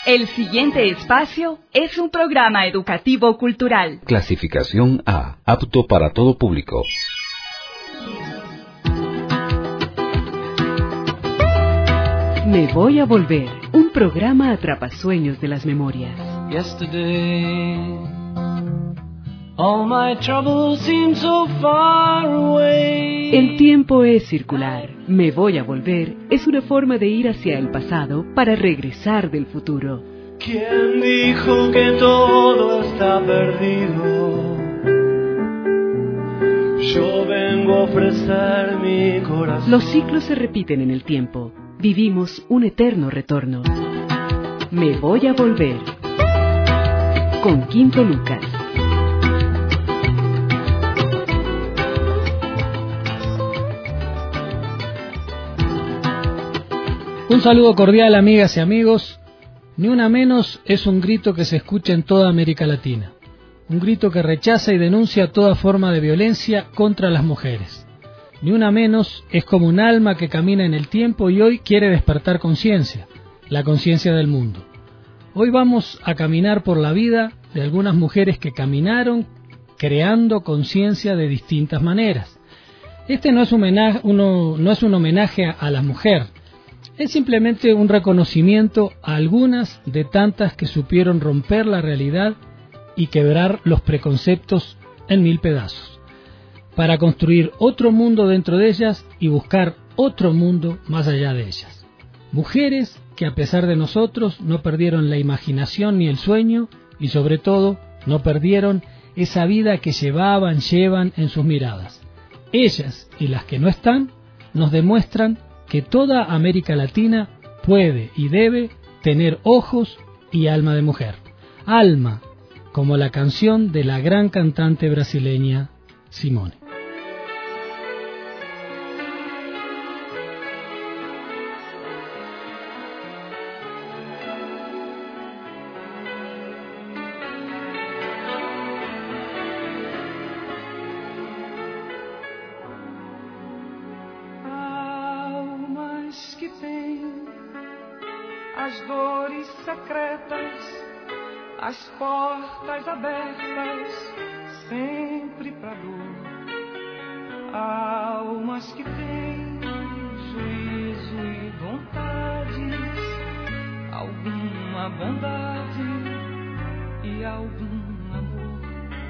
El siguiente espacio es un programa educativo cultural. Clasificación A, apto para todo público. Me voy a volver, un programa atrapasueños de las memorias. Yesterday, all my troubles seem so far away. El tiempo es circular. Me voy a volver es una forma de ir hacia el pasado para regresar del futuro. ¿Quién dijo que todo está perdido? Yo vengo a ofrecer mi corazón. Los ciclos se repiten en el tiempo. Vivimos un eterno retorno. Me voy a volver. Con Quinto Lucas. Un saludo cordial, amigas y amigos. Ni una menos es un grito que se escucha en toda América Latina. Un grito que rechaza y denuncia toda forma de violencia contra las mujeres. Ni una menos es como un alma que camina en el tiempo y hoy quiere despertar conciencia, la conciencia del mundo. Hoy vamos a caminar por la vida de algunas mujeres que caminaron creando conciencia de distintas maneras. Este no es un homenaje a la mujer, es simplemente un reconocimiento a algunas de tantas que supieron romper la realidad y quebrar los preconceptos en mil pedazos, para construir otro mundo dentro de ellas y buscar otro mundo más allá de ellas. Mujeres que a pesar de nosotros no perdieron la imaginación ni el sueño y sobre todo no perdieron esa vida que llevan en sus miradas. Ellas y las que no están nos demuestran que toda América Latina puede y debe tener ojos y alma de mujer. Alma, como la canción de la gran cantante brasileña Simone. As dores secretas, as portas abertas, sempre pra dor. Almas que têm juízo e vontades, alguma bondade e algum amor.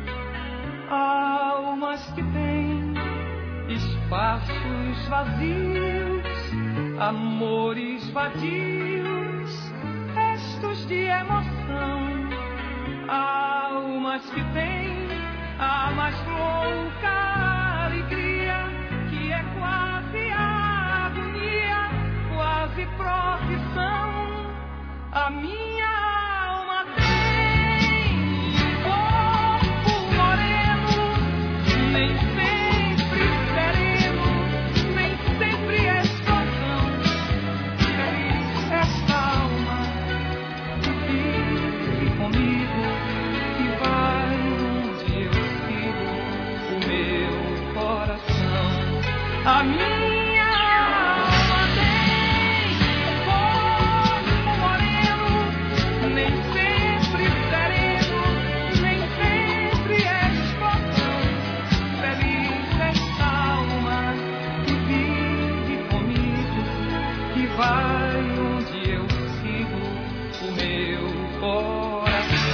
Almas que têm espaços vazios, amores vadios, restos de emoção. Almas que têm a mais louca alegria, que é quase agonia, quase profissão. A minha alma tem corpo moreno, nem sempre sereno, nem sempre explosão. Feliz esta alma que vive comigo, que vai onde eu sigo o meu coração. A minha alma tem corpo moreno, nem sempre sereno, nem sempre explosão. Feliz esta alma que vive comigo, que vai onde eu sigo o meu coração.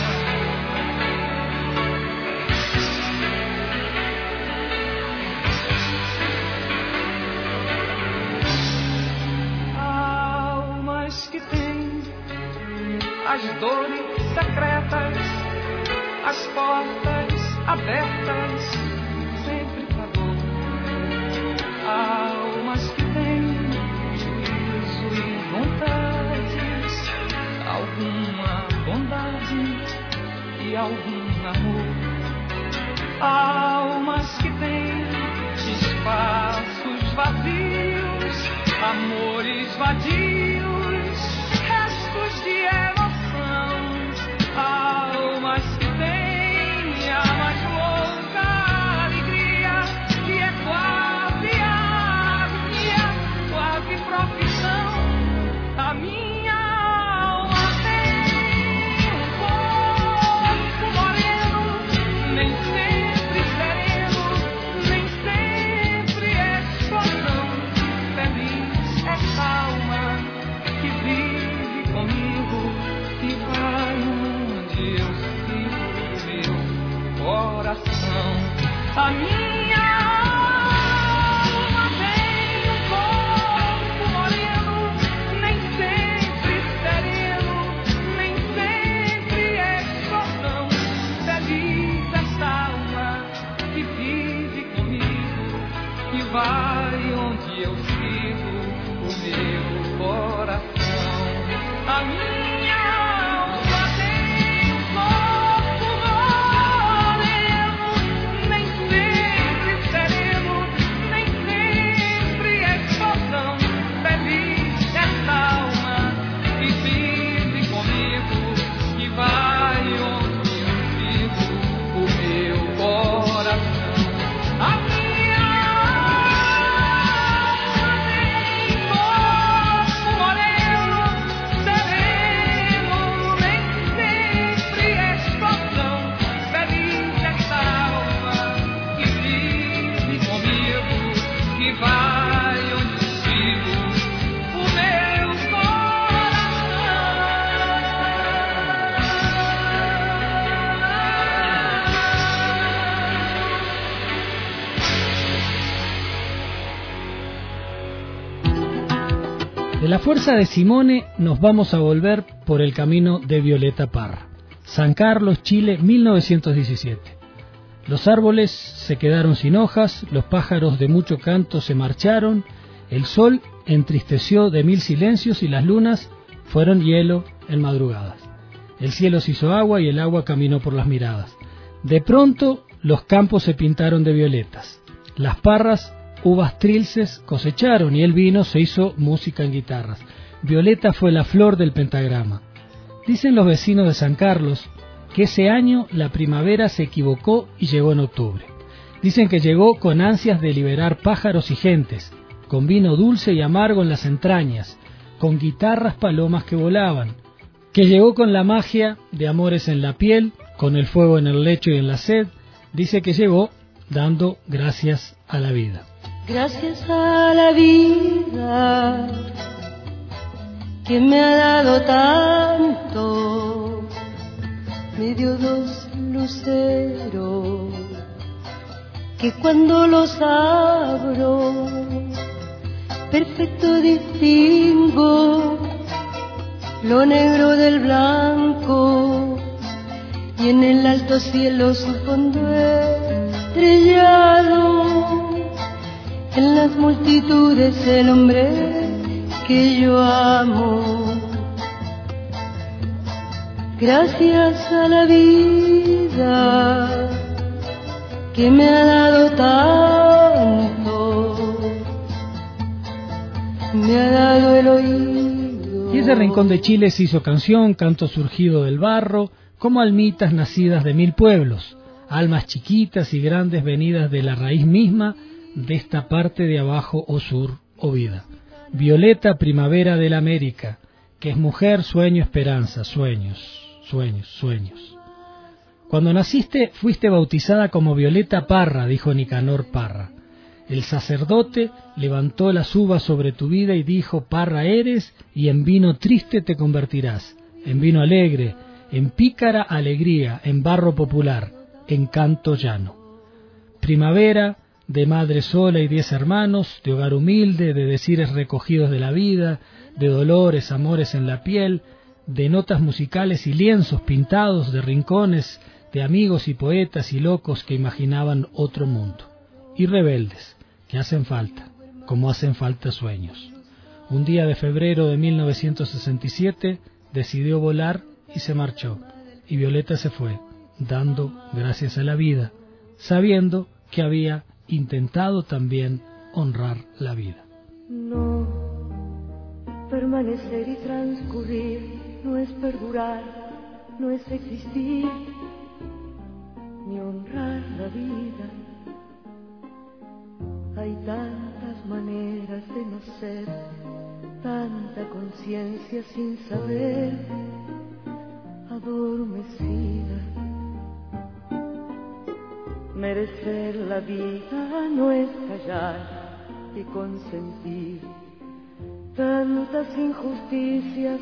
Almas que têm as dores secretas, as portas abertas, sempre pra dor. Almas que têm juízo e vontades, alguma bondade e algum amor. Almas que têm espaços vazios, amores vadios, restos de emoção. Almas que têm a mais louca alegria, que é quase agonia, quase profissão. A minha alma tem A minha alma tem um corpo moreno, nem sempre sereno, nem sempre explosão. Feliz essa alma que vive comigo, que vai onde eu sigo o meu coração. A minha alma tem um corpo moreno, nem sempre sereno, nem sempre explosão. Feliz essa alma que vive comigo, que vai onde eu sigo o meu coração. A minha alma tem corpo moreno, sereno, nem sempre explosão. Feliz essa alma que vive comigo, que vai onde eu sigo o meu De la fuerza de Simone nos vamos a volver por el camino de Violeta Parra. San Carlos, Chile, 1917. Los árboles se quedaron sin hojas, los pájaros de mucho canto se marcharon, el sol entristeció de mil silencios y las lunas fueron hielo en madrugadas. El cielo se hizo agua y el agua caminó por las miradas. De pronto los campos se pintaron de violetas. Las parras uvas trilces cosecharon y el vino se hizo música en guitarras. Violeta fue la flor del pentagrama. Dicen los vecinos de San Carlos que ese año la primavera se equivocó y llegó en octubre. Dicen que llegó con ansias de liberar pájaros y gentes, con vino dulce y amargo en las entrañas, con guitarras palomas que volaban, que llegó con la magia de amores en la piel, con el fuego en el lecho y en la sed. Dice que llegó dando gracias a la vida. Gracias a la vida que me ha dado tanto, me dio dos luceros que cuando los abro perfecto distingo lo negro del blanco y en el alto cielo su fondo estrellado. En las multitudes el hombre que yo amo. Gracias a la vida que me ha dado tanto, me ha dado el oído. Y ese rincón de Chile se hizo canción, canto surgido del barro, como almitas nacidas de mil pueblos, almas chiquitas y grandes venidas de la raíz misma de esta parte de abajo o sur o vida. Violeta, primavera de la América, que es mujer, sueño, esperanza, sueños, sueños, sueños. Cuando naciste fuiste bautizada como Violeta Parra, dijo Nicanor Parra. El sacerdote levantó las uvas sobre tu vida y dijo: Parra eres y en vino triste te convertirás, en vino alegre, en pícara alegría, en barro popular, en canto llano. Primavera, de madre sola y 10 hermanos, de hogar humilde, de decires recogidos de la vida, de dolores, amores en la piel, de notas musicales y lienzos pintados, de rincones, de amigos y poetas y locos que imaginaban otro mundo, y rebeldes, que hacen falta, como hacen falta sueños. Un día de febrero de 1967 decidió volar y se marchó, y Violeta se fue, dando gracias a la vida, sabiendo que había intentado también honrar la vida. No, permanecer y transcurrir no es perdurar, no es existir, ni honrar la vida. Hay tantas maneras de no ser, tanta conciencia sin saber, adormecida. Merecer la vida no es callar y consentir tantas injusticias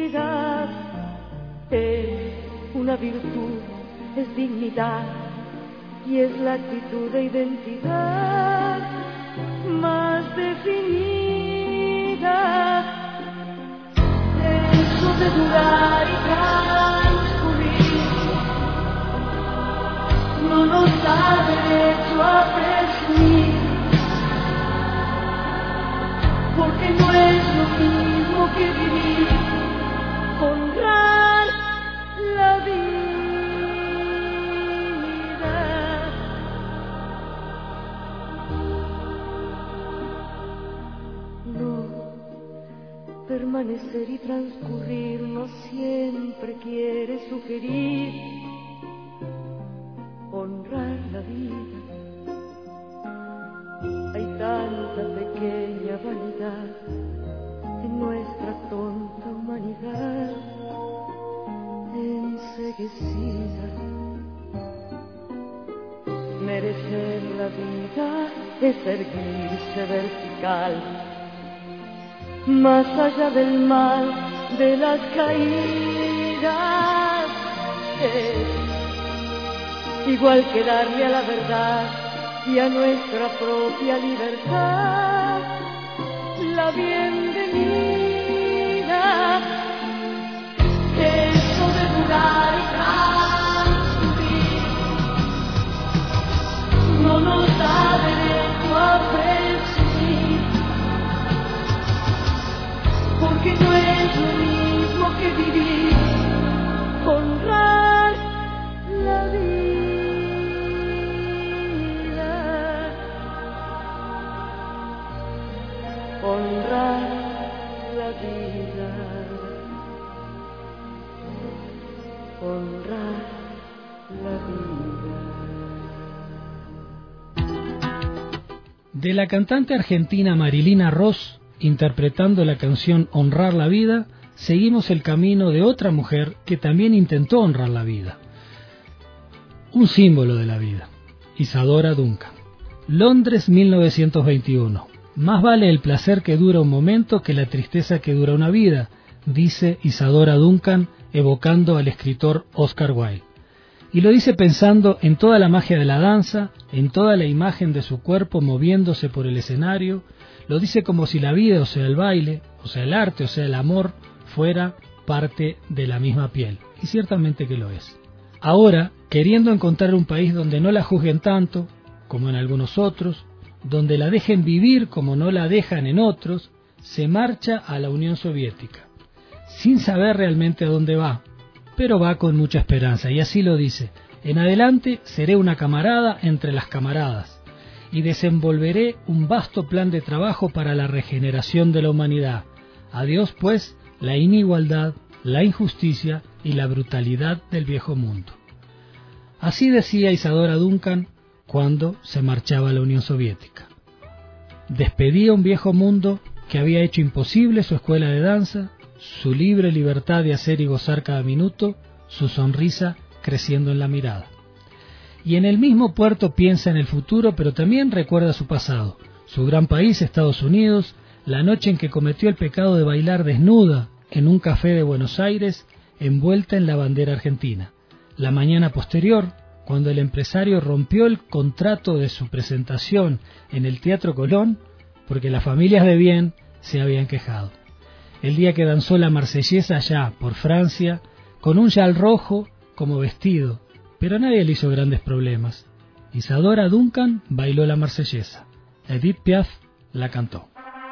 repetidas. Es una virtud, es dignidad, y es la actitud de identidad más definida. Eso de durar y transcurrir no nos da derecho a presumir, porque no es lo mismo que vivir, honrar la vida. No, permanecer y transcurrir no siempre quiere sugerir honrar la vida. Hay tanta pequeña vanidad en nuestra tonta humanidad enceguecida. Merecer la vida es erguirse vertical, más allá del mal de las caídas. Es igual que darle a la verdad y a nuestra propia libertad la bienvenida. Eso de durar y transcurrir no nos da derecho a presumir, porque no es lo mismo que vivir, honrar la vida. Honrar la vida, honrar la vida. De la cantante argentina Marilina Ross, interpretando la canción Honrar la vida, seguimos el camino de otra mujer que también intentó honrar la vida. Un símbolo de la vida, Isadora Duncan. Londres, 1921. Más vale el placer que dura un momento que la tristeza que dura una vida, dice Isadora Duncan, evocando al escritor Oscar Wilde. Y lo dice pensando en toda la magia de la danza, en toda la imagen de su cuerpo moviéndose por el escenario. Lo dice como si la vida, o sea el baile, o sea el arte, o sea el amor, fuera parte de la misma piel. Y ciertamente que lo es. Ahora, queriendo encontrar un país donde no la juzguen tanto, como en algunos otros, donde la dejen vivir como no la dejan en otros, se marcha a la Unión Soviética, sin saber realmente a dónde va, pero va con mucha esperanza, y así lo dice: en adelante seré una camarada entre las camaradas, y desenvolveré un vasto plan de trabajo para la regeneración de la humanidad. Adiós, pues, la inigualdad, la injusticia y la brutalidad del viejo mundo. Así decía Isadora Duncan cuando se marchaba a la Unión Soviética. Despedía un viejo mundo que había hecho imposible su escuela de danza, su libre libertad de hacer y gozar cada minuto, su sonrisa creciendo en la mirada. Y en el mismo puerto piensa en el futuro, pero también recuerda su pasado, su gran país, Estados Unidos, la noche en que cometió el pecado de bailar desnuda en un café de Buenos Aires, envuelta en la bandera argentina. La mañana posterior, cuando el empresario rompió el contrato de su presentación en el Teatro Colón, porque las familias de bien se habían quejado. El día que danzó la marsellesa allá por Francia, con un chal rojo como vestido, pero nadie le hizo grandes problemas. Isadora Duncan bailó la marsellesa. Edith Piaf la cantó.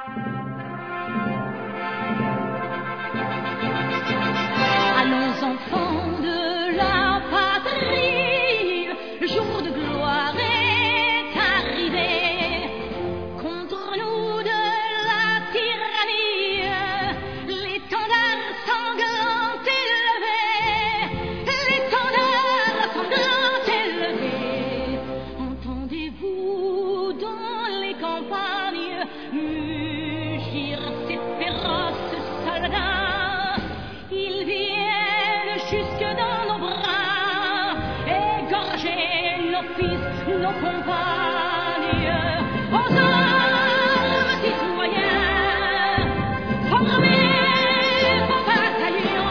Allons enfants de la patrie, le jour de gloire est arrivé. Contre nous de la tyrannie, l'étendard sanglant élevé, l'étendard sanglant élevé. Entendez-vous dans les campagnes mugir ces féroces soldats? Ils viennent jusque dans nos bras, égorger nos fils, nos compagnes. Aux armes, citoyens, formez vos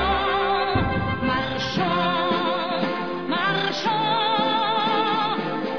bataillons. Marchons, marchons,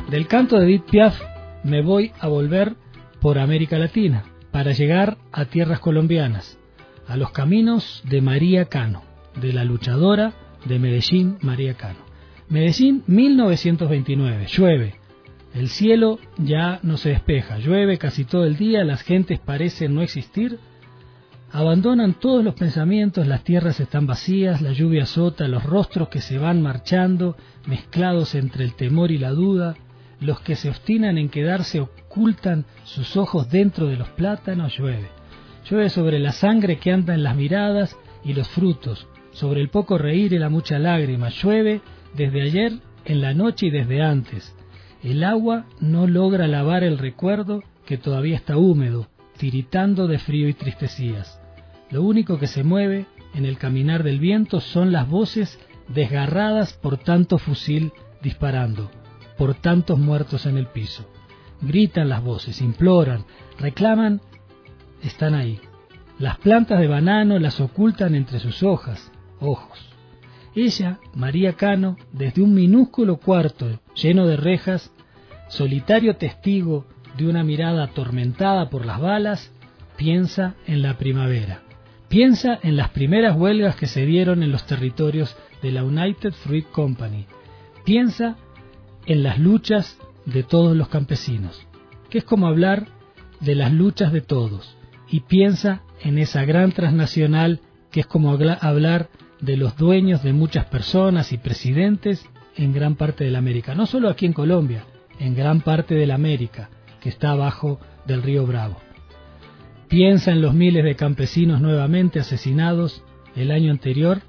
Del canto de Edith Piaf me voy a volver por América Latina para llegar a tierras colombianas, a los caminos de María Cano, de la luchadora de Medellín, María Cano. Medellín, 1929, llueve. El cielo ya no se despeja, llueve casi todo el día, las gentes parecen no existir, abandonan todos los pensamientos, las tierras están vacías, la lluvia azota, los rostros que se van marchando, mezclados entre el temor y la duda, los que se obstinan en quedarse ocultan sus ojos dentro de los plátanos, llueve. Llueve sobre la sangre que anda en las miradas y los frutos, sobre el poco reír y la mucha lágrima, llueve desde ayer en la noche y desde antes. El agua no logra lavar el recuerdo que todavía está húmedo, tiritando de frío y tristezías. Lo único que se mueve en el caminar del viento son las voces desgarradas por tanto fusil disparando, por tantos muertos en el piso. Gritan las voces, imploran, reclaman, están ahí. Las plantas de banano las ocultan entre sus hojas, ojos. Ella, María Cano, desde un minúsculo cuarto lleno de rejas, solitario testigo de una mirada atormentada por las balas, piensa en la primavera. Piensa en las primeras huelgas que se dieron en los territorios de la United Fruit Company. Piensa en las luchas de todos los campesinos, que es como hablar de las luchas de todos, y piensa en esa gran transnacional que es como hablar de los dueños de muchas personas y presidentes en gran parte de la América, no solo aquí en Colombia, en gran parte de la América, que está abajo del río Bravo. Piensa en los miles de campesinos nuevamente asesinados el año anterior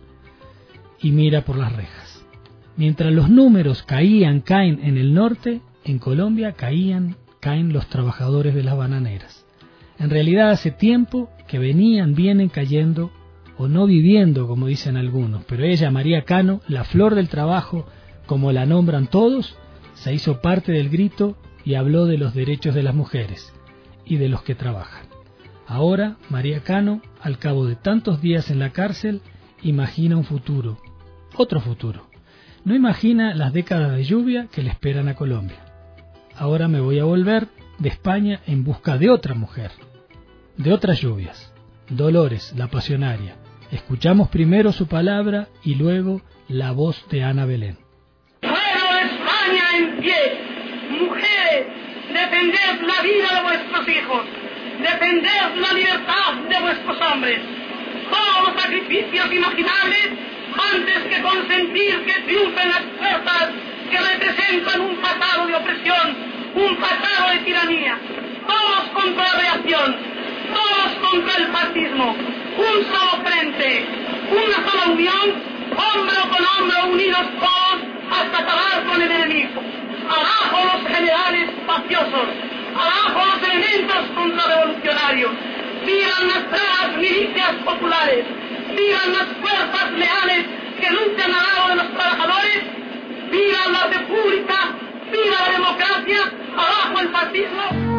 y mira por las rejas. Mientras los números caen en el norte, en Colombia caen los trabajadores de las bananeras. En realidad hace tiempo que vienen cayendo o no viviendo, como dicen algunos, pero ella, María Cano, la flor del trabajo, como la nombran todos, se hizo parte del grito y habló de los derechos de las mujeres y de los que trabajan. Ahora, María Cano, al cabo de tantos días en la cárcel, imagina un futuro, otro futuro. No imagina las décadas de lluvia que le esperan a Colombia. Ahora me voy a volver de España en busca de otra mujer, de otras lluvias, Dolores, la pasionaria. Escuchamos primero su palabra y luego la voz de Ana Belén. ¡Pueblo de España en pie! ¡Mujeres, defended la vida de vuestros hijos! ¡Defended la libertad de vuestros hombres! Todos los sacrificios imaginables antes que consentir que triunfen las fuerzas que representan un pasado de opresión, un pasado de tiranía. Todos contra la reacción, todos contra el fascismo. Un solo frente, una sola unión, hombro con hombro, unidos todos hasta acabar con el enemigo. Abajo los generales mafiosos, abajo los elementos contrarrevolucionarios. Vivan las bravas milicias populares, vivan las fuerzas leales que luchan al lado de los trabajadores. Viva la república, viva la democracia, abajo el fascismo.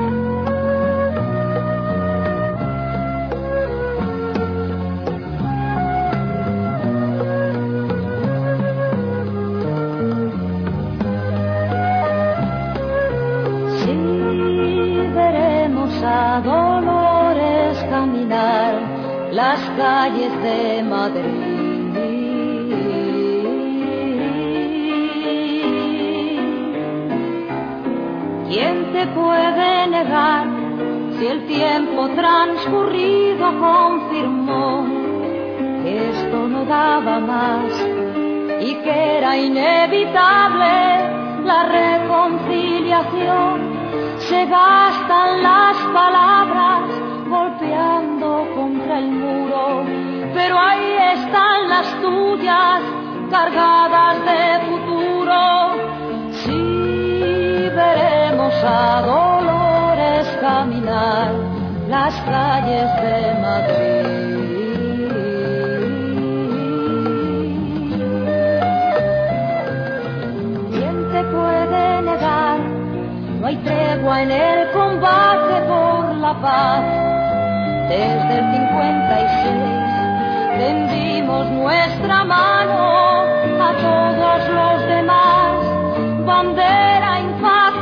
A Dolores caminar las calles de Madrid. ¿Quién te puede negar si el tiempo transcurrido confirmó que esto no daba más y que era inevitable la reconciliación? Se gastan las palabras golpeando contra el muro, pero ahí están las tuyas cargadas de futuro. Sí, veremos a Dolores caminar las calles de Madrid. ¿Quién te puede negar? No hay tregua en el combate por la paz. Desde el 56 tendimos nuestra mano a todos los demás. Bandera intacta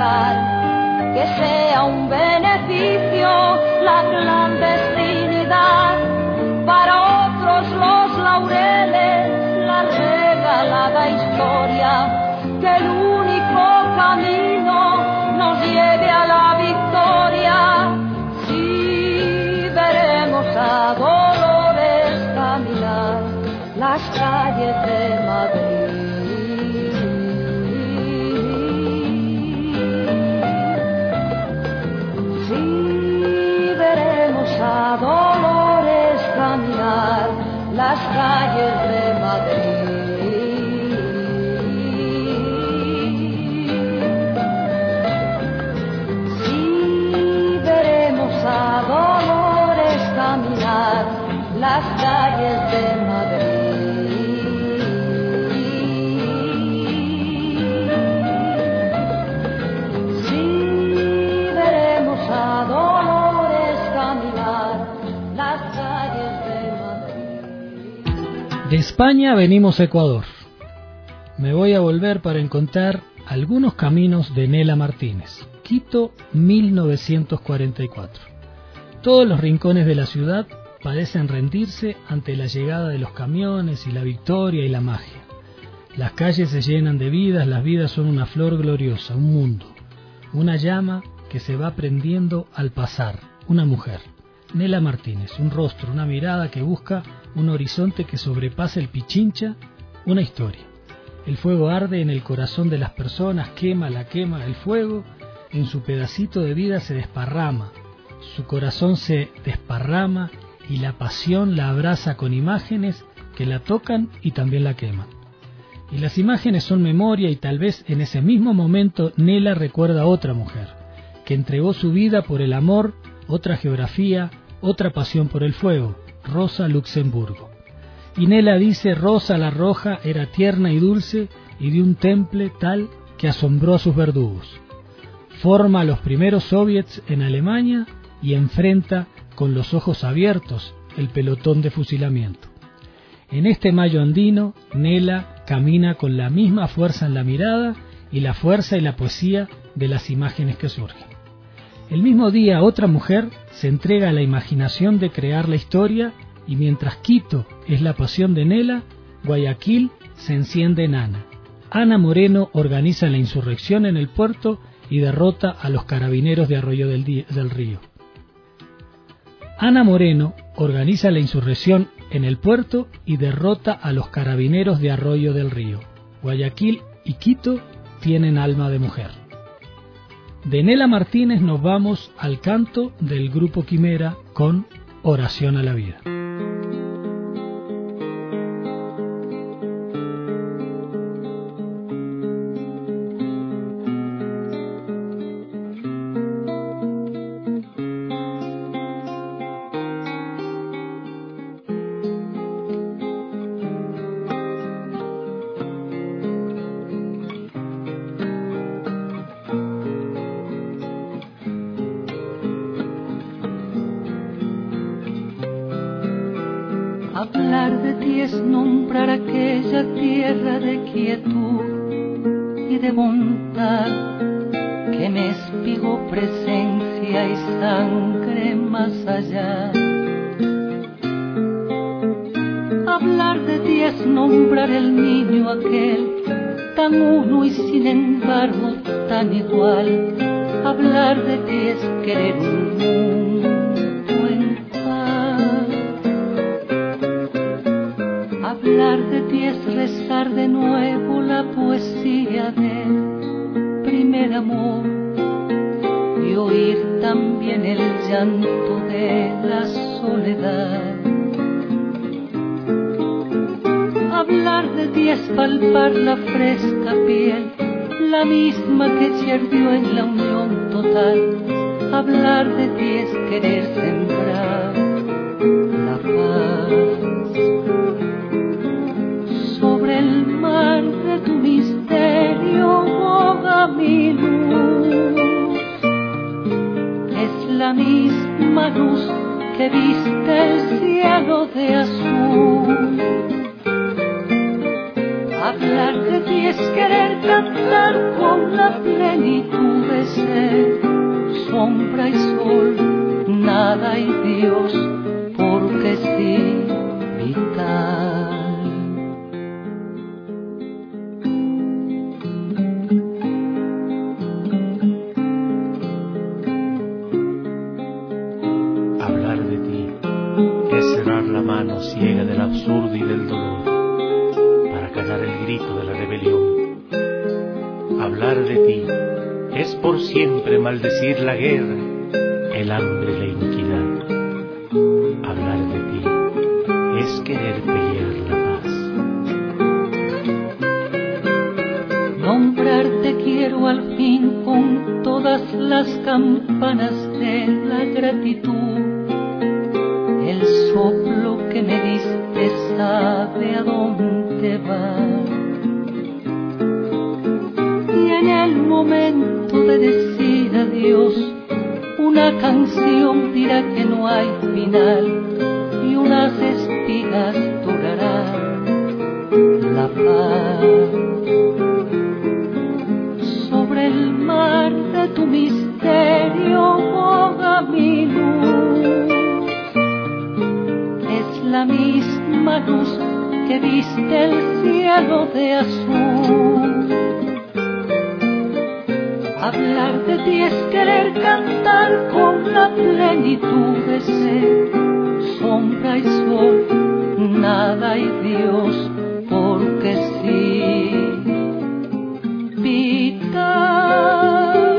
moral, que sea un beneficio la clandestinidad, para otros los laureles, la regalada historia, que el único camino nos lleve a la victoria. Si veremos a Dolores caminar las calles de Madrid, si veremos a Dolores caminar las calles de Madrid, si veremos a Dolores caminar las calles de Madrid. De España venimos a Ecuador. Me voy a volver para encontrar algunos caminos de Nela Martínez. Quito, 1944. Todos los rincones de la ciudad parecen rendirse ante la llegada de los camiones y la victoria y la magia. Las calles se llenan de vidas, las vidas son una flor gloriosa, un mundo, una llama que se va prendiendo al pasar, una mujer. Nela Martínez, un rostro, una mirada que busca un horizonte que sobrepasa el Pichincha, una historia. El fuego arde en el corazón de las personas, quema el fuego, en su pedacito de vida se desparrama, su corazón se desparrama y la pasión la abraza con imágenes que la tocan y también la queman. Y las imágenes son memoria y tal vez en ese mismo momento Nela recuerda a otra mujer, que entregó su vida por el amor, otra geografía, otra pasión por el fuego, Rosa Luxemburgo. Y Nela dice: Rosa la Roja era tierna y dulce y de un temple tal que asombró a sus verdugos. Forma los primeros soviets en Alemania y enfrenta con los ojos abiertos el pelotón de fusilamiento. En este mayo andino, Nela camina con la misma fuerza en la mirada y la fuerza y la poesía de las imágenes que surgen. El mismo día otra mujer se entrega a la imaginación de crear la historia y mientras Quito es la pasión de Nela, Guayaquil se enciende en Ana. Ana Moreno organiza la insurrección en el puerto y derrota a los carabineros de Arroyo del Río. Ana Moreno organiza la insurrección en el puerto y derrota a los carabineros de Arroyo del Río. Guayaquil y Quito tienen alma de mujer. De Nela Martínez nos vamos al canto del grupo Quimera con Oración a la Vida. Hablar de ti es nombrar aquella tierra de quietud y de bondad que me espigó presencia y sangre más allá. Hablar de ti es nombrar el niño aquel tan uno y sin embargo tan igual. Hablar de ti es querer un mundo en paz. Hablar de ti es rezar de nuevo la poesía del primer amor y oír también el llanto de la soledad. Hablar de ti es palpar la fresca piel, la misma que se ardió en la unión total. Hablar de ti es querer sembrar la paz. Sobre el mar de tu misterio boga mi luz. Es la misma luz que viste el cielo de azul. Hablar de ti es querer cantar con la plenitud de ser, sombra y sol, nada y Dios, porque sí, vital. Hablar de ti es cerrar la mano ciega del absurdo y del dolor para callar el grito de la rebelión. Hablar de ti es por siempre maldecir la guerra, el hambre y la iniquidad. Hablar de ti es querer pelear la paz. Nombrarte quiero al fin con todas las campanas de la gratitud. El soplo que me diste sabe a dónde va. Y en el momento de decir adiós, una canción dirá que no hay final y unas espigas durarán la paz. Sobre el mar de tu misterio boga mi luz, es la misma luz que viste el cielo de azul. Hablar de ti es querer cantar con la plenitud de ser, sombra y sol, nada y Dios, porque sí, vital.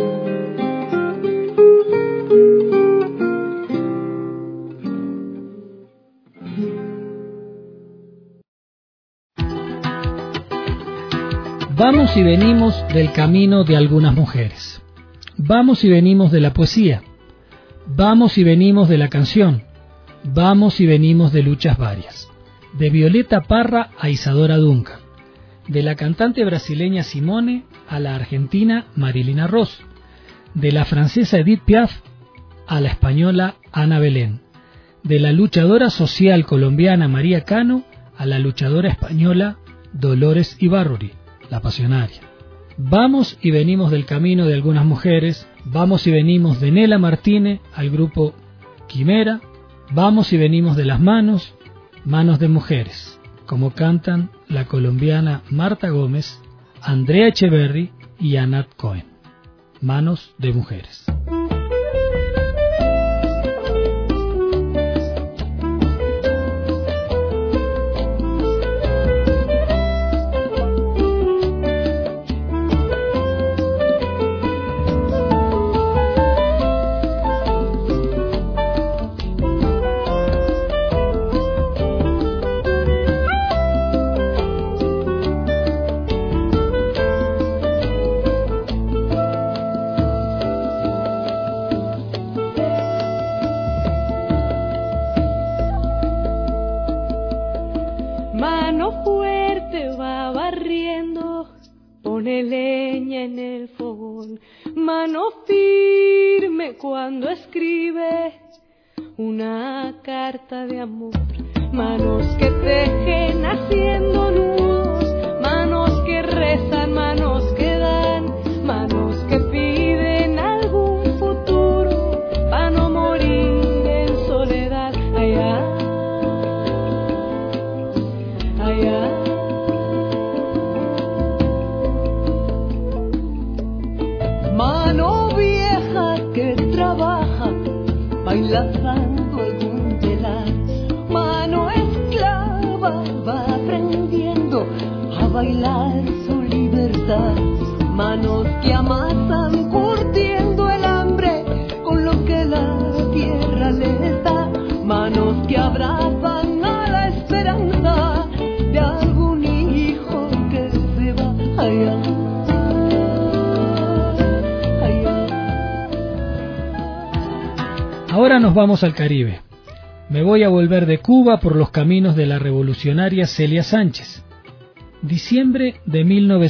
Vamos y venimos del camino de algunas mujeres. Vamos y venimos de la poesía. Vamos y venimos de la canción. Vamos y venimos de luchas varias. De Violeta Parra a Isadora Duncan. De la cantante brasileña Simone a la argentina Marilina Ross. De la francesa Edith Piaf a la española Ana Belén. De la luchadora social colombiana María Cano a la luchadora española Dolores Ibárruri, la Pasionaria. Vamos y venimos del camino de algunas mujeres. Vamos y venimos de Nela Martínez al grupo Quimera. Vamos y venimos de las manos, manos de mujeres, como cantan la colombiana Marta Gómez, Andrea Echeverry y Anat Cohen. Manos de mujeres. Ahora nos vamos al Caribe. Me voy a volver de Cuba por los caminos de la revolucionaria Celia Sánchez. Diciembre de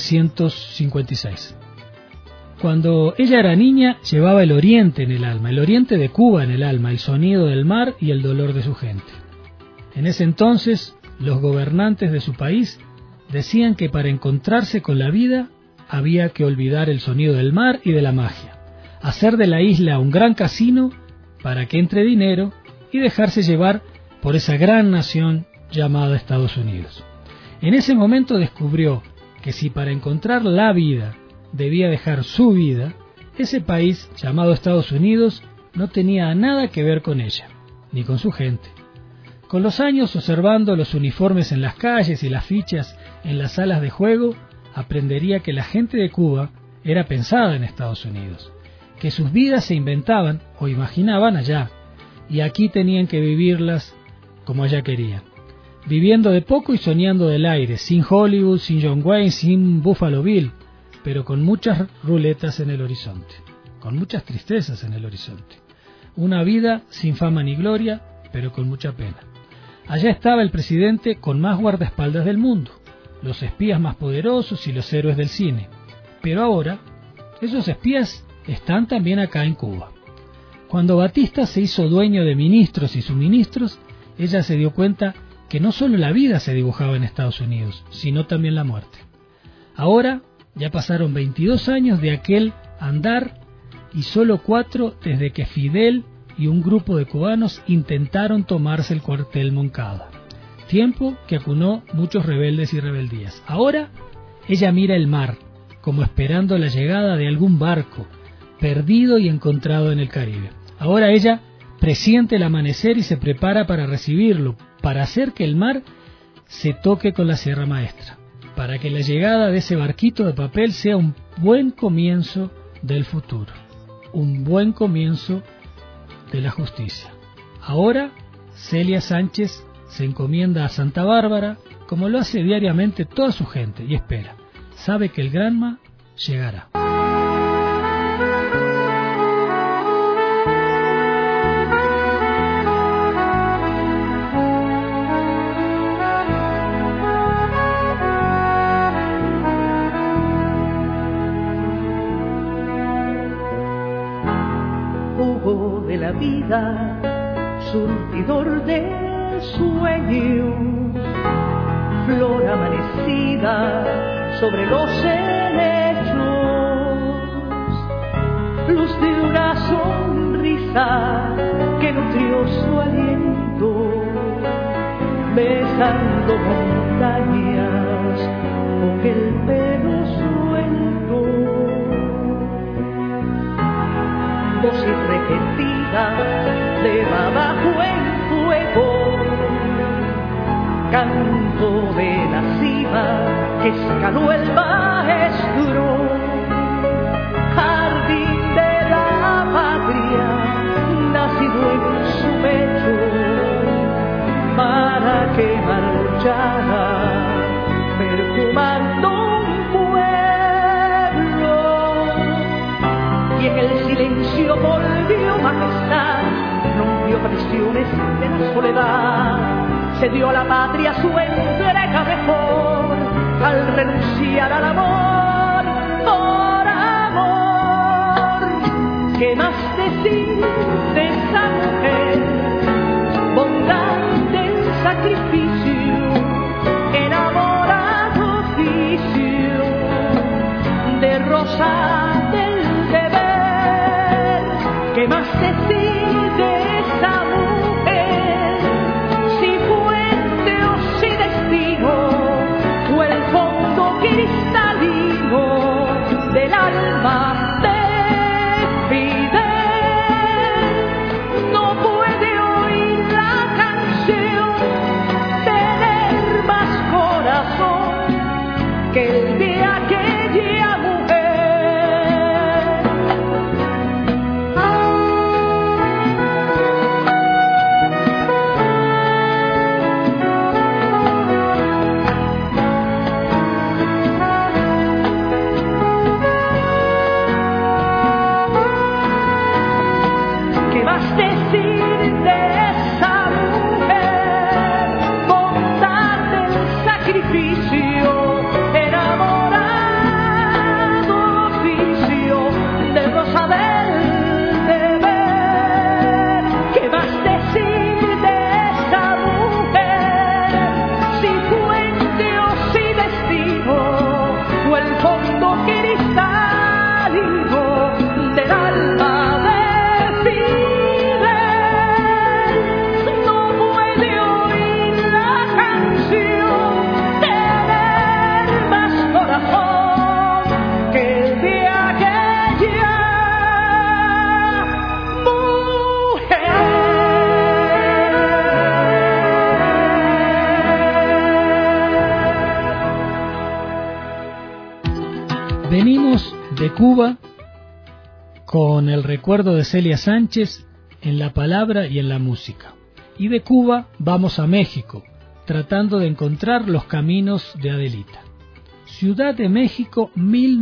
1956. Cuando ella era niña, llevaba el oriente en el alma, el oriente de Cuba en el alma, el sonido del mar y el dolor de su gente. En ese entonces, los gobernantes de su país Decían que para encontrarse con la vida había que olvidar el sonido del mar y de la magia, hacer de la isla un gran casino para que entre dinero y dejarse llevar por esa gran nación llamada Estados Unidos. En ese momento descubrió que si para encontrar la vida debía dejar su vida, ese país llamado Estados Unidos no tenía nada que ver con ella, ni con su gente. Con los años, observando los uniformes en las calles y las fichas en las salas de juego, aprendería que la gente de Cuba era pensada en Estados Unidos, que sus vidas se inventaban o imaginaban allá, y aquí tenían que vivirlas como allá querían, viviendo de poco y soñando del aire, sin Hollywood, sin John Wayne, sin Buffalo Bill, pero con muchas ruletas en el horizonte, con muchas tristezas en el horizonte. Una vida sin fama ni gloria, pero con mucha pena. Allá estaba el presidente con más guardaespaldas del mundo, los espías más poderosos y los héroes del cine. Pero ahora, esos espías están también acá en Cuba. Cuando Batista se hizo dueño de ministros y suministros, ella se dio cuenta que no solo la vida se dibujaba en Estados Unidos, sino también la muerte. Ahora ya pasaron 22 años de aquel andar y solo 4 desde que Fidel y un grupo de cubanos intentaron tomarse el cuartel Moncada. Tiempo que acunó muchos rebeldes y rebeldías. Ahora ella mira el mar, como esperando la llegada de algún barco, perdido y encontrado en el Caribe. Ahora ella presiente el amanecer y se prepara para recibirlo, para hacer que el mar se toque con la Sierra Maestra, para que la llegada de ese barquito de papel sea un buen comienzo del futuro, un buen comienzo de la justicia. Ahora Celia Sánchez se encomienda a Santa Bárbara, como lo hace diariamente toda su gente, y espera. Sabe que el Granma llegará. Jugo de la vida, surtidor del sueño, flor amanecida sobre los helechos, luz de una sonrisa que nutrió su aliento, besando montañas con el pelo suelto, voz irrepetida de bajo en fuego, canto de la cima que escaló el maestro, jardín de la patria, nacido en su pecho, para que marchara perfumando un pueblo, y en el silencio volvió majestad, rompió prisiones de la soledad, se dio a la patria su entrega mejor, al renunciar al amor, por amor. ¿Qué más decir de esa mujer? Bondad del sacrificio, enamorado oficio, de rosa del deber. ¿Qué más decir de esa mujer? Si fuente o si destino, o el fondo cristalino del alma de Fidel. No puede oír la canción, tener más corazón que el de aquella mujer. Venimos de Cuba con el recuerdo de Celia Sánchez en la palabra y en la música. Y de Cuba vamos a México, tratando de encontrar los caminos de Adelita. Ciudad de México,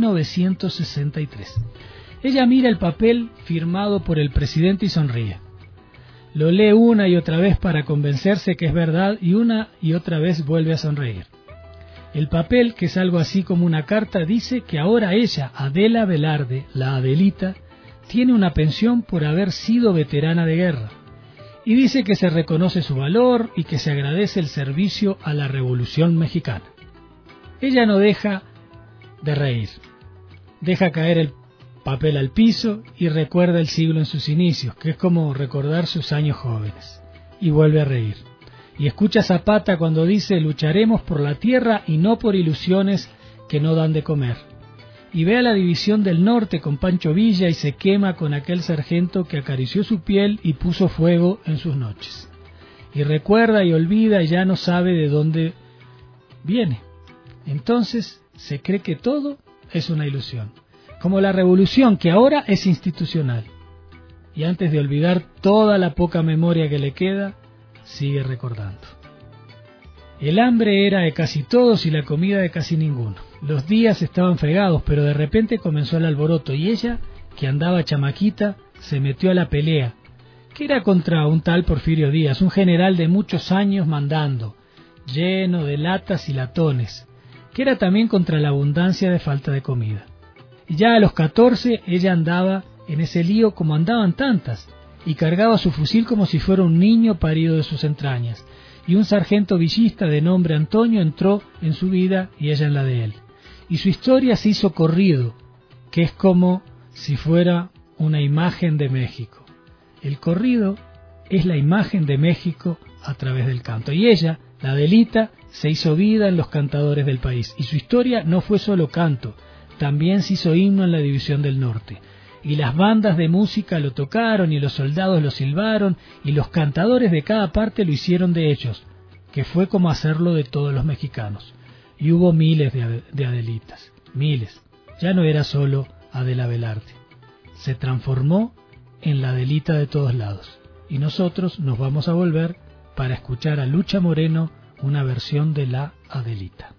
1963. Ella mira el papel firmado por el presidente y sonríe. Lo lee una y otra vez para convencerse que es verdad y una y otra vez vuelve a sonreír. El papel, que es algo así como una carta, dice que ahora ella, Adela Velarde, la Adelita, tiene una pensión por haber sido veterana de guerra. Y dice que se reconoce su valor y que se agradece el servicio a la Revolución Mexicana. Ella no deja de reír. Deja caer el papel al piso y recuerda el siglo en sus inicios, que es como recordar sus años jóvenes. Y vuelve a reír. Y escucha a Zapata cuando dice: lucharemos por la tierra y no por ilusiones que no dan de comer. Y ve a la División del Norte con Pancho Villa y se quema con aquel sargento que acarició su piel y puso fuego en sus noches. Y recuerda y olvida y ya no sabe de dónde viene. Entonces se cree que todo es una ilusión, como la revolución, que ahora es institucional. Y antes de olvidar toda la poca memoria que le queda, sigue recordando. El hambre era de casi todos y la comida de casi ninguno. Los días estaban fregados, pero de repente comenzó el alboroto y ella, que andaba chamaquita, se metió a la pelea, que era contra un tal Porfirio Díaz, un general de muchos años mandando, lleno de latas y latones, que era también contra la abundancia de falta de comida. Y ya a los 14 ella andaba en ese lío como andaban tantas, y cargaba su fusil como si fuera un niño parido de sus entrañas, y un sargento villista de nombre Antonio entró en su vida y ella en la de él. Y su historia se hizo corrido, que es como si fuera una imagen de México. El corrido es la imagen de México a través del canto. Y ella, la Adelita, se hizo vida en los cantadores del país. Y su historia no fue solo canto, también se hizo himno en la División del Norte. Y las bandas de música lo tocaron, y los soldados lo silbaron, y los cantadores de cada parte lo hicieron de ellos, que fue como hacerlo de todos los mexicanos. Y hubo miles de Adelitas, miles. Ya no era solo Adela Velarde. Se transformó en la Adelita de todos lados. Y nosotros nos vamos a volver para escuchar a Lucha Moreno, una versión de la Adelita.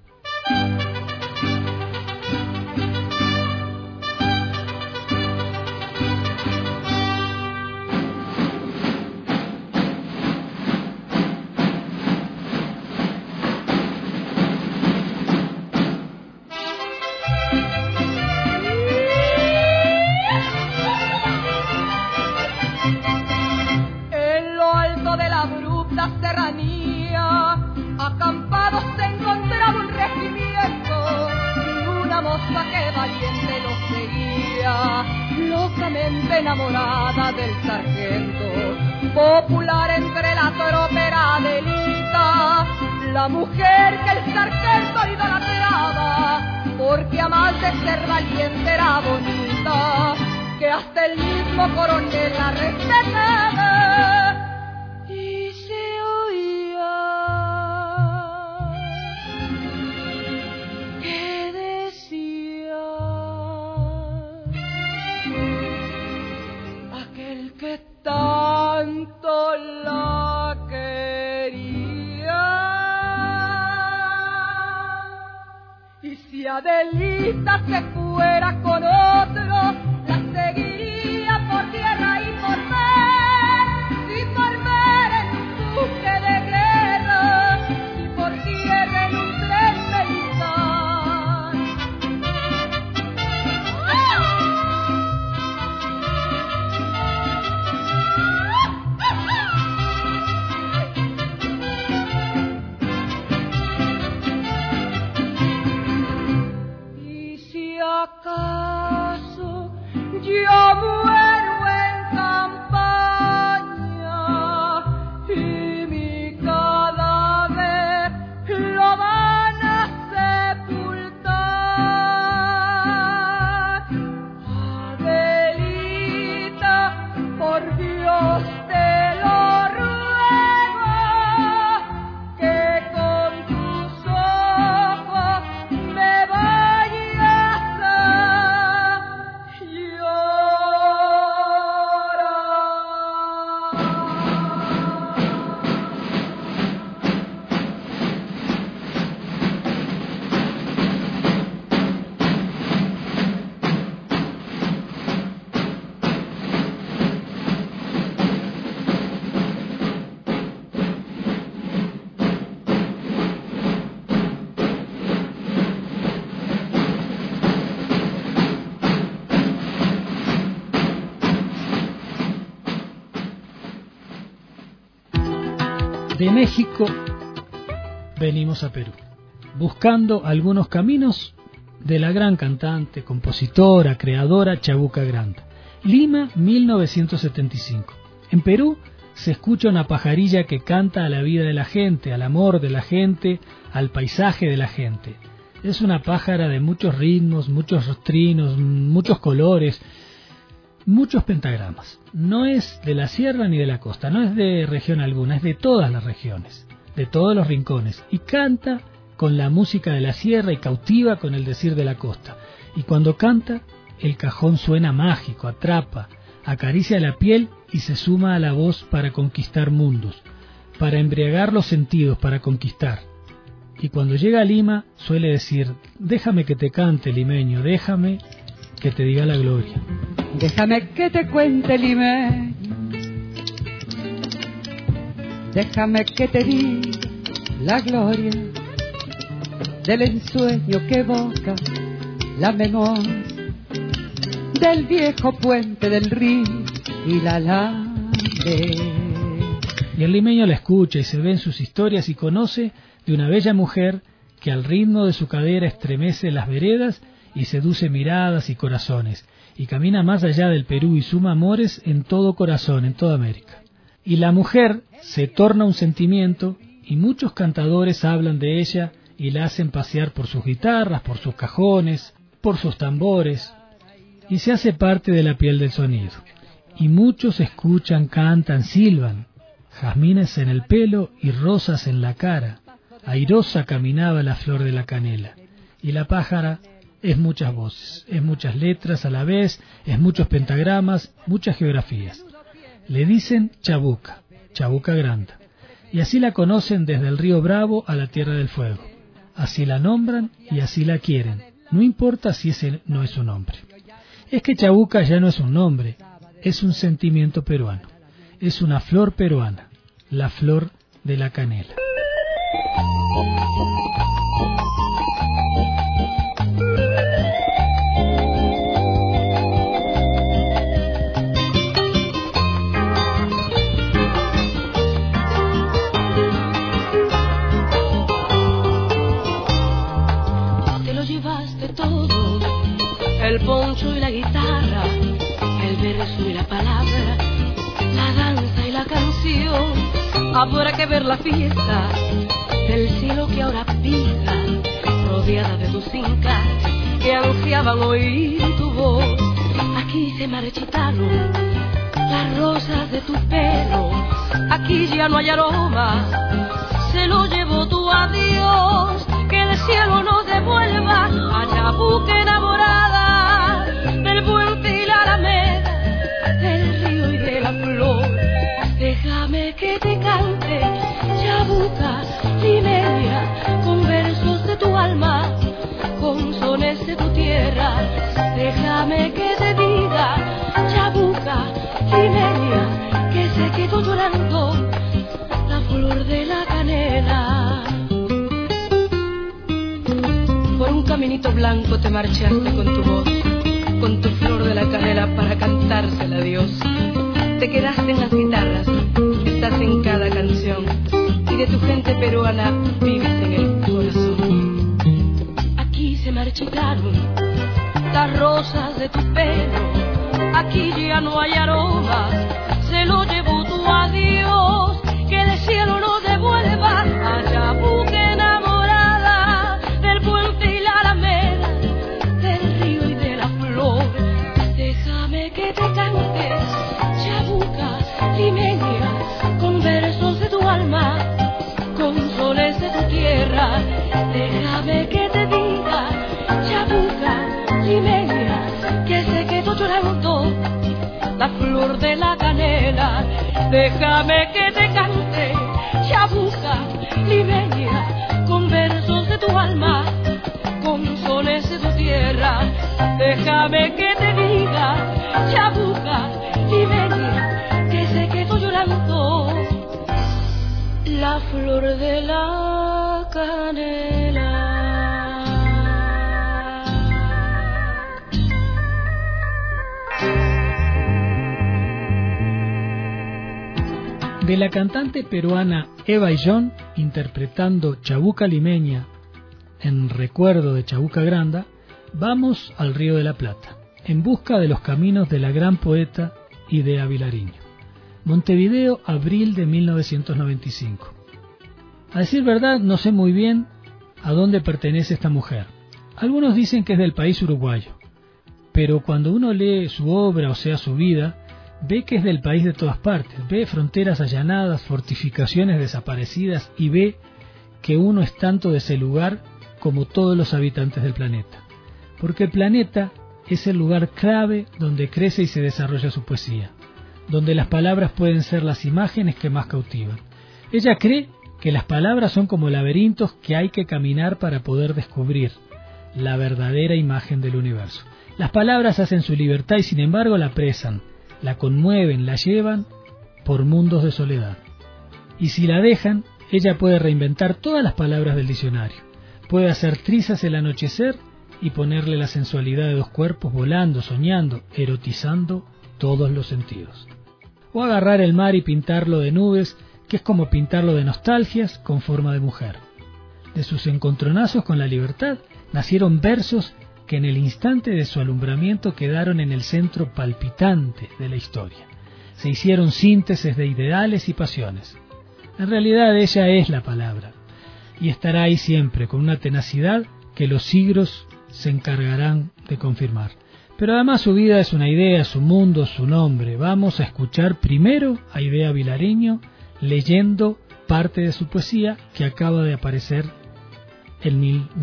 Acampados se encontraba un regimiento y una moza que valiente los seguía, locamente enamorada del sargento, popular entre la tropa era Adelita, la mujer que el sargento idolatraba, porque además de ser valiente era bonita, que hasta el mismo coronel la respetaba. Y se oía que decía aquel que tanto la quería. Y si Adelita se fuera con otro, la seguiría por tierra y por mar, y por mar en un buque de guerra, y por tierra en un tren militar. Y si acaso yo muero en campaña y mi cadáver lo van a sepultar, Adelita, por Dios te lo ruego, que con tus ojos me vayas a De México venimos a Perú, buscando algunos caminos de la gran cantante, compositora, creadora Chabuca Granda. Lima, 1975. En Perú se escucha una pajarilla que canta a la vida de la gente, al amor de la gente, al paisaje de la gente. Es una pájara de muchos ritmos, muchos trinos, muchos colores, muchos pentagramas. No es de la sierra ni de la costa, no es de región alguna, es de todas las regiones, de todos los rincones. Y canta con la música de la sierra y cautiva con el decir de la costa. Y cuando canta, el cajón suena mágico, atrapa, acaricia la piel y se suma a la voz para conquistar mundos, para embriagar los sentidos, para conquistar. Y cuando llega a Lima suele decir: déjame que te cante, limeño, déjame que te diga la gloria. Déjame que te cuente, limeño, déjame que te diga la gloria del ensueño que evoca la memoria del viejo puente del río y la alambre. Y el limeño la escucha y se ve en sus historias y conoce de una bella mujer que al ritmo de su cadera estremece las veredas y seduce miradas y corazones, y camina más allá del Perú y suma amores en todo corazón, en toda América. Y la mujer se torna un sentimiento y muchos cantadores hablan de ella y la hacen pasear por sus guitarras, por sus cajones, por sus tambores, y se hace parte de la piel del sonido. Y muchos escuchan, cantan, silban, jazmines en el pelo y rosas en la cara. Airosa caminaba la flor de la canela. Y la pájara es muchas voces, es muchas letras a la vez, es muchos pentagramas, muchas geografías. Le dicen Chabuca, Chabuca Granda. Y así la conocen desde el río Bravo a la Tierra del Fuego. Así la nombran y así la quieren, no importa si ese no es su nombre. Es que Chabuca ya no es un nombre, es un sentimiento peruano, es una flor peruana, la flor de la canela. Te lo llevaste todo, el poncho y la guitarra, el verso y la palabra, la danza y la canción. Habrá que ver la fiesta del cielo que ahora pisa, rodeada de tus incas que ansiaban oír tu voz. Aquí se marchitaron las rosas de tu pelo, aquí ya no hay aroma, se lo llevó tu adiós. Que el cielo nos devuelva a Chabuca enamorada del puente y la alameda, del río y de la flor. Déjame que te cante, Chabuca limeña, con versos de tu alma, con sones de tu tierra. Déjame que te diga, Chabuca limeña, que se quedó llorando la flor de la canela. Por un caminito blanco te marchaste con tu voz, con tu flor de la canela para cantársela a Dios. Te quedaste en las guitarras, estás en cada canción, y de tu gente peruana vives en el corazón. Aquí se marchitaron las rosas de tu pelo, aquí ya no hay aroma, se lo llevó tu adiós. Que el cielo nos devuelva a Chabuca enamorada del puente y la alameda, del río y de la flor. Déjame que te cante, Chabuca limeña, con versos de tu alma, con soles de tu tierra. Déjame que te diga, Chabuca limeña, que se quedó llorando la flor de la canela. Déjame que te cante, Chabuca limeña, con versos de tu alma, con sones de tu tierra. Déjame que te diga, Chabuca limeña, que se quedó llorando la flor de la canela. De la cantante peruana Eva Ayllón, interpretando Chabuca Limeña en recuerdo de Chabuca Granda, vamos al Río de la Plata, en busca de los caminos de la gran poeta Idea Vilariño. Montevideo, abril de 1995. A decir verdad, no sé muy bien a dónde pertenece esta mujer. Algunos dicen que es del país uruguayo, pero cuando uno lee su obra, o sea, su vida, ve que es del país de todas partes, ve fronteras allanadas, fortificaciones desaparecidas y ve que uno es tanto de ese lugar como todos los habitantes del planeta. Porque el planeta es el lugar clave donde crece y se desarrolla su poesía, donde las palabras pueden ser las imágenes que más cautivan. Ella cree que las palabras son como laberintos que hay que caminar para poder descubrir la verdadera imagen del universo. Las palabras hacen su libertad y sin embargo la apresan, la conmueven, la llevan por mundos de soledad. Y si la dejan, ella puede reinventar todas las palabras del diccionario. Puede hacer trizas el anochecer y ponerle la sensualidad de dos cuerpos volando, soñando, erotizando todos los sentidos. O agarrar el mar y pintarlo de nubes, que es como pintarlo de nostalgias con forma de mujer. De sus encontronazos con la libertad nacieron versos que en el instante de su alumbramiento quedaron en el centro palpitante de la historia. Se hicieron síntesis de ideales y pasiones. En realidad ella es la palabra, y estará ahí siempre, con una tenacidad que los siglos se encargarán de confirmar. Pero además su vida es una idea, su mundo, su nombre. Vamos a escuchar primero a Idea Vilariño leyendo parte de su poesía que acaba de aparecer en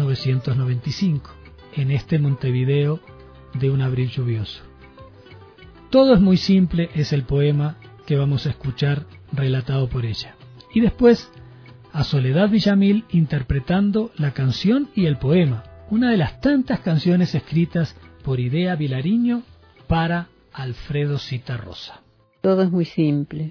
1995, en este Montevideo de un abril lluvioso. Todo es muy simple es el poema que vamos a escuchar relatado por ella. Y después a Soledad Villamil interpretando la canción y el poema, una de las tantas canciones escritas por Idea Vilariño para Alfredo Zitarrosa. Todo es muy simple.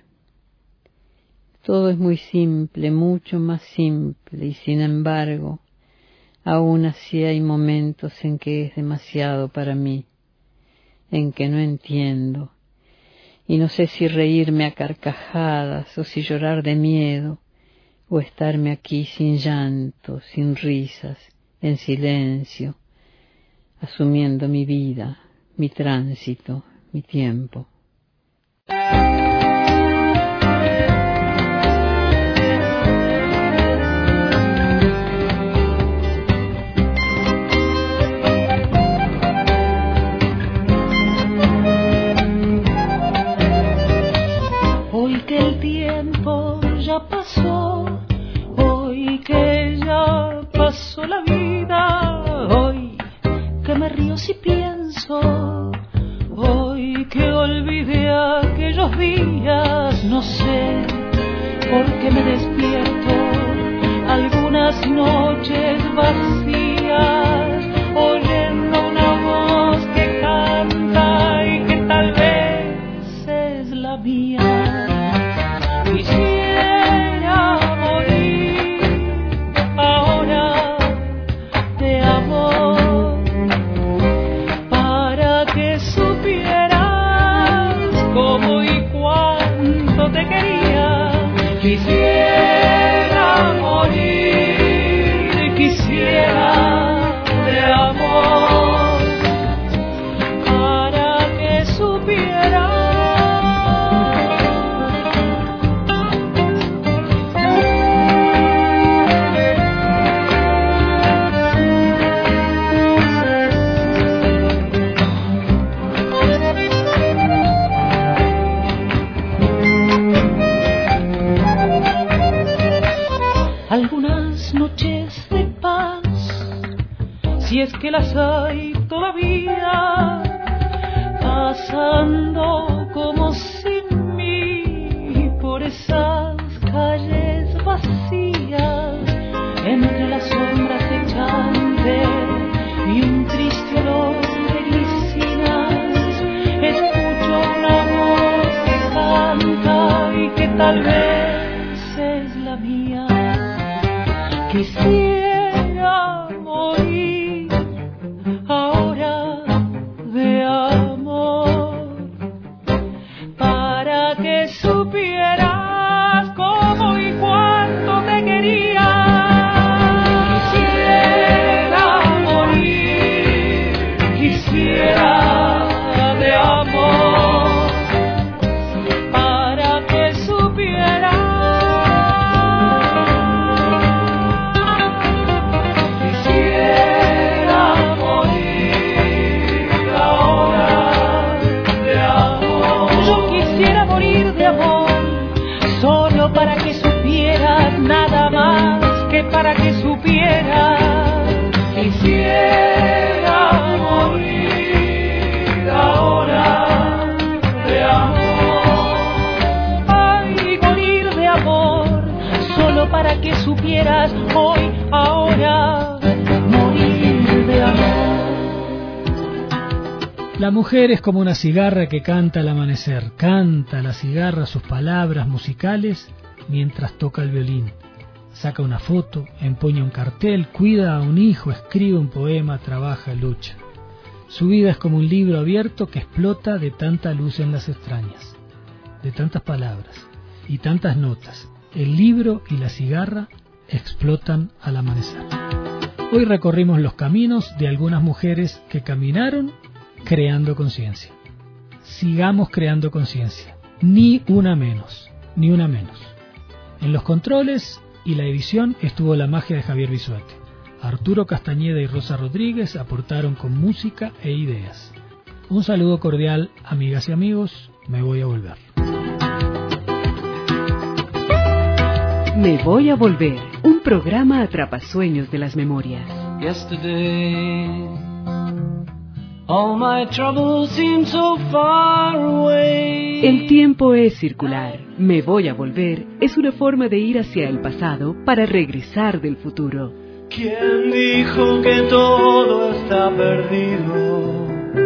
Todo es muy simple, mucho más simple, y sin embargo, aún así hay momentos en que es demasiado para mí, en que no entiendo, y no sé si reírme a carcajadas o si llorar de miedo, o estarme aquí sin llanto, sin risas, en silencio, asumiendo mi vida, mi tránsito, mi tiempo. Hoy que el tiempo ya pasó, hoy que ya pasó la vida, hoy que me río si pienso, hoy que olvidé aquellos días, no sé por qué me despierto algunas noches vacías, oyendo una voz que canta y que tal vez es la mía. Quisiera morir ahora de amor, para que supieras cómo y cuánto te quería. Quisiera morir, quisiera de amor, para que supieras. Algunas noches de paz, si es que las hay todavía, pasando como sin mí por esas calles vacías, entre las sombras de chante y un triste olor de glicinas, escucho una voz que canta y que tal vez es la mía. Quisiera morir ahora de amor, para que supieras quisieras hoy, ahora, morir de amor. La mujer es como una cigarra que canta al amanecer. Canta la cigarra sus palabras musicales mientras toca el violín. Saca una foto, empuña un cartel, cuida a un hijo, escribe un poema, trabaja, lucha. Su vida es como un libro abierto que explota de tanta luz en las extrañas, de tantas palabras y tantas notas. El libro y la cigarra explotan al amanecer. Hoy recorrimos los caminos de algunas mujeres que caminaron creando conciencia. Sigamos creando conciencia. Ni una menos, ni una menos. En los controles y la edición estuvo la magia de Javier Bisuete. Arturo Castañeda y Rosa Rodríguez aportaron con música e ideas. Un saludo cordial, amigas y amigos. Me voy a volver. Me voy a volver. Un programa atrapasueños de las memorias. Yesterday, all my troubles seem so far away. El tiempo es circular. Me voy a volver es una forma de ir hacia el pasado para regresar del futuro. ¿Quién dijo que todo está perdido?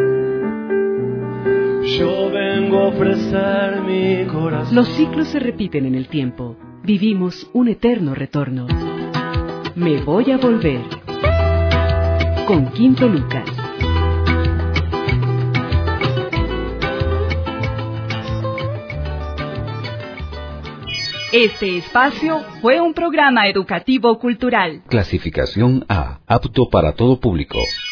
Yo vengo a ofrecer mi corazón. Los ciclos se repiten en el tiempo. Vivimos un eterno retorno. Me voy a volver. Con Quinto Lucas. Este espacio fue un programa educativo cultural. Clasificación A, apto para todo público.